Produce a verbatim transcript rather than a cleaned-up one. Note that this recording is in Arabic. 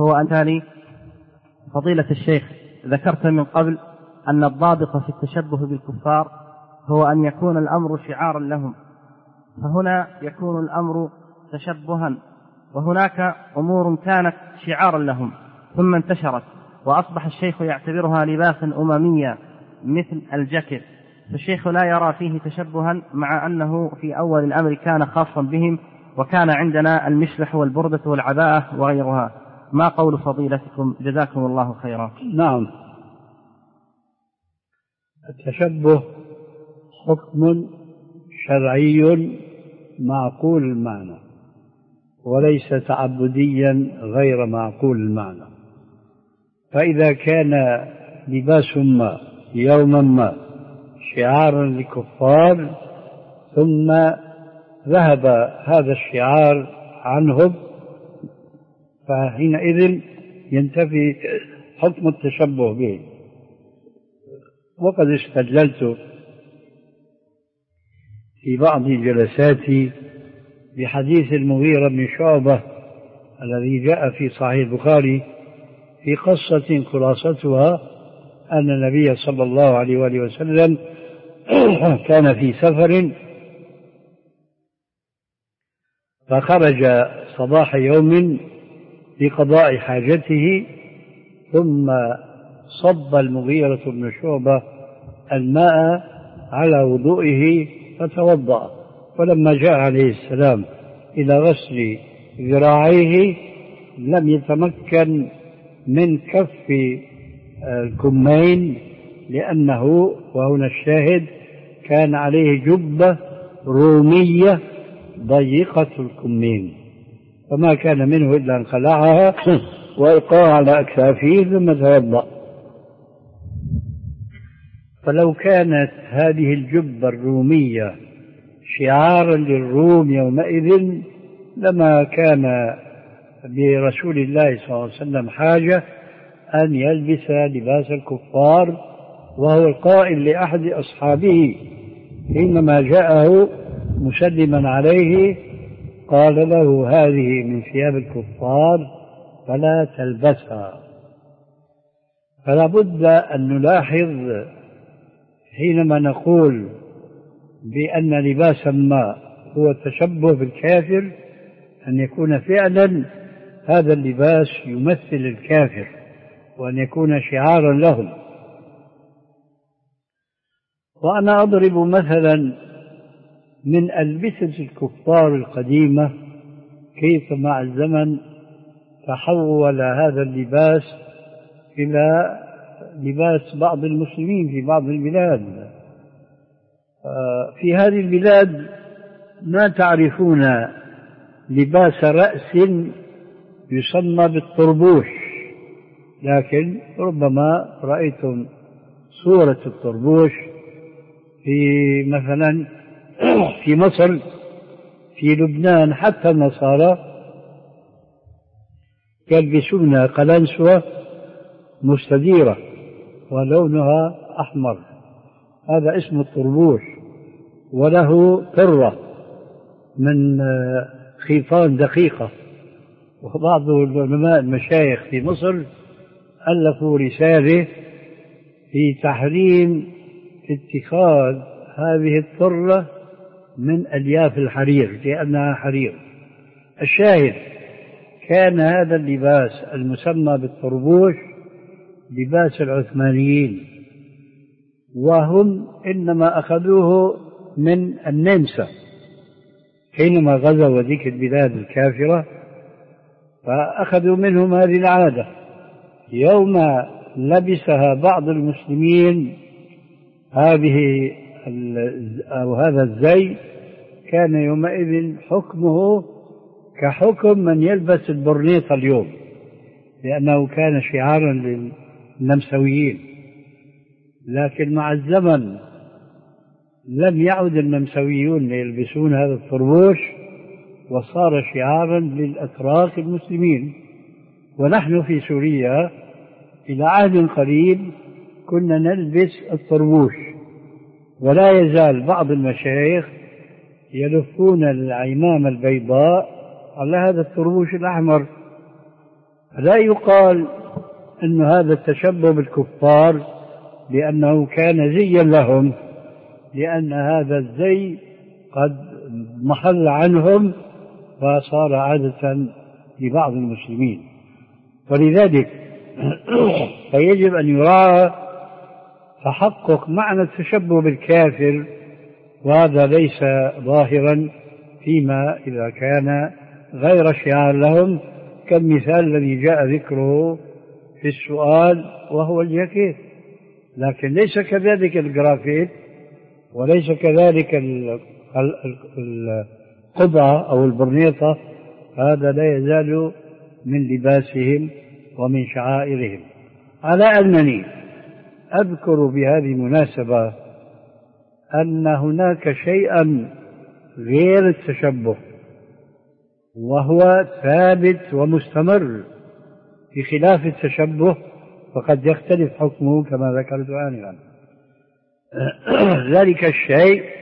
هو أن تالي فضيلة الشيخ ذكرت من قبل أن الضابط في التشبه بالكفار هو أن يكون الأمر شعارا لهم، فهنا يكون الأمر تشبها، وهناك أمور كانت شعارا لهم ثم انتشرت وأصبح الشيخ يعتبرها لباسا أمميا مثل الجاكيت، فالشيخ لا يرى فيه تشبها مع أنه في أول الأمر كان خاصا بهم، وكان عندنا المشلح والبردة والعباءة وغيرها. ما قول فضيلتكم جزاكم الله خيرا؟ نعم، التشبه حكم شرعي معقول المعنى وليس تعبديا غير معقول المعنى. فإذا كان لباس ما يوما ما شعارا للكفار ثم ذهب هذا الشعار عنهم فحينئذ ينتفي حكم التشبه به. وقد استدللت في بعض جلساتي بحديث المغيرة بن شعبة الذي جاء في صحيح البخاري في قصة خلاصتها أن النبي صلى الله عليه وآله وسلم كان في سفر فخرج صباح يوم لقضاء حاجته ثم صب المغيرة بن شعبة الماء على وضوئه فتوضأ، ولما جاء عليه السلام إلى غسل ذراعيه لم يتمكن من كف الكمين لأنه، وهنا الشاهد، كان عليه جبة رومية ضيقة الكمين فما كان منه إلا أن خلعها وألقاها على أكتافه ثم توضأ. فلو كانت هذه الجبة الرومية شعارا للروم يومئذ لما كان برسول الله صلى الله عليه وسلم حاجة أن يلبس لباس الكفار، وهو القائل لأحد أصحابه حينما جاءه مسلما عليه قال له: هذه من ثياب الكفار فلا تلبسها. فلا بد أن نلاحظ حينما نقول بأن لباسا ما هو التشبه بالكافر أن يكون فعلا هذا اللباس يمثل الكافر وأن يكون شعارا لهم. وأنا أضرب مثلا من ألبسة الكفار القديمة كيف مع الزمن تحول هذا اللباس إلى لباس بعض المسلمين في بعض البلاد. في هذه البلاد ما تعرفون لباس رأس يسمى بالطربوش، لكن ربما رأيتم صورة الطربوش في مثلا في مصر، في لبنان، حتى النصارى يلبسون قلنسوة مستديرة ولونها أحمر، هذا اسم الطربوش، وله طرة من خيطان دقيقة. وبعض العلماء المشايخ في مصر ألفوا رسالة في تحريم اتخاذ هذه الطرة من ألياف الحرير لأنها حرير. الشاهد كان هذا اللباس المسمى بالطربوش لباس العثمانيين، وهم إنما أخذوه من النمسا حينما غزوا ذيك البلاد الكافرة، فأخذوا منهم هذه العادة. يوم لبسها بعض المسلمين هذه أو هذا الزي كان يومئذ حكمه كحكم من يلبس البرنيطة اليوم، لأنه كان شعارا للنمساويين. لكن مع الزمن لم يعد النمساويون يلبسون هذا الطربوش وصار شعارا للأتراك المسلمين. ونحن في سوريا إلى عهد قريب كنا نلبس الطربوش، ولا يزال بعض المشايخ يلفون العمامة البيضاء على هذا الطربوش الأحمر. لا يقال أن هذا التشبه بالكفار لأنه كان زيا لهم، لأن هذا الزي قد محل عنهم وصار عادة لبعض المسلمين. ولذلك فيجب أن يراعى تحقق معنى التشبه بالكافر، وهذا ليس ظاهرا فيما إذا كان غير شعار لهم، كالمثال الذي جاء ذكره في السؤال وهو الجاكيت، لكن ليس كذلك الجرافيت وليس كذلك القبعة أو البرنيطة، هذا لا يزال من لباسهم ومن شعائرهم. على أنني أذكر بهذه المناسبة أن هناك شيئا غير التشبه وهو ثابت ومستمر بخلاف التشبه، فقد يختلف حكمه كما ذكرت آنفا. ذلك الشيء